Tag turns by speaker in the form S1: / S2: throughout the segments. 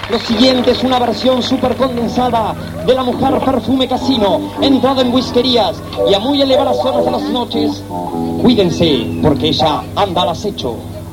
S1: Lo siguiente es una versión súper condensada de La Mujer Perfume Casino, entrada en whiskerías y a muy elevadas horas de las noches. Cuídense, porque ella anda al acecho.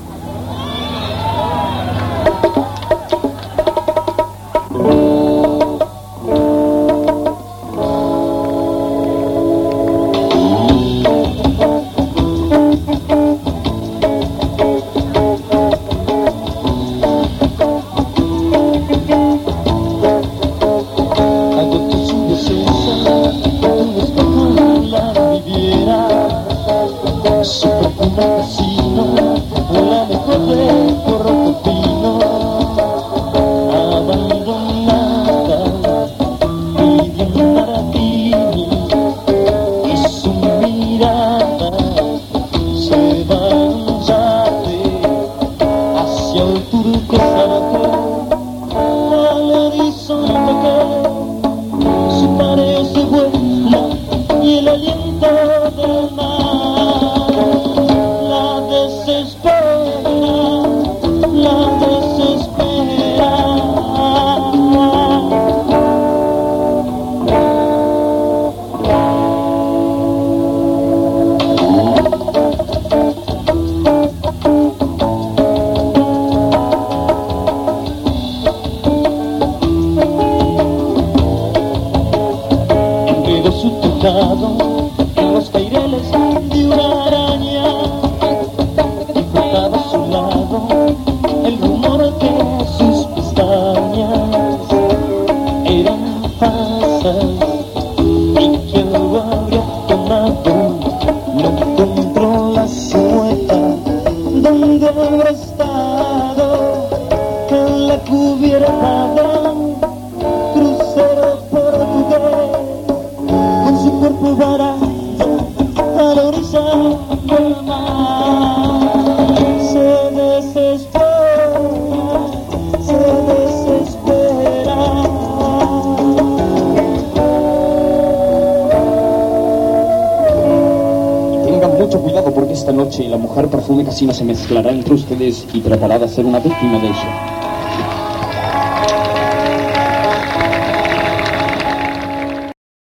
S2: En los caireles de una araña, importaba a su lado el rumor de sus pestañas eran falsas y que algo habría tomado. No encontró la silueta donde habrá estado en la cubierta del crucero portugués. Su cuerpo barato a la orilla del mar se desespera, se desespera.
S1: Y tengan mucho cuidado porque esta noche La Mujer Perfume Casino se mezclará entre ustedes y tratará de hacer una víctima de ello.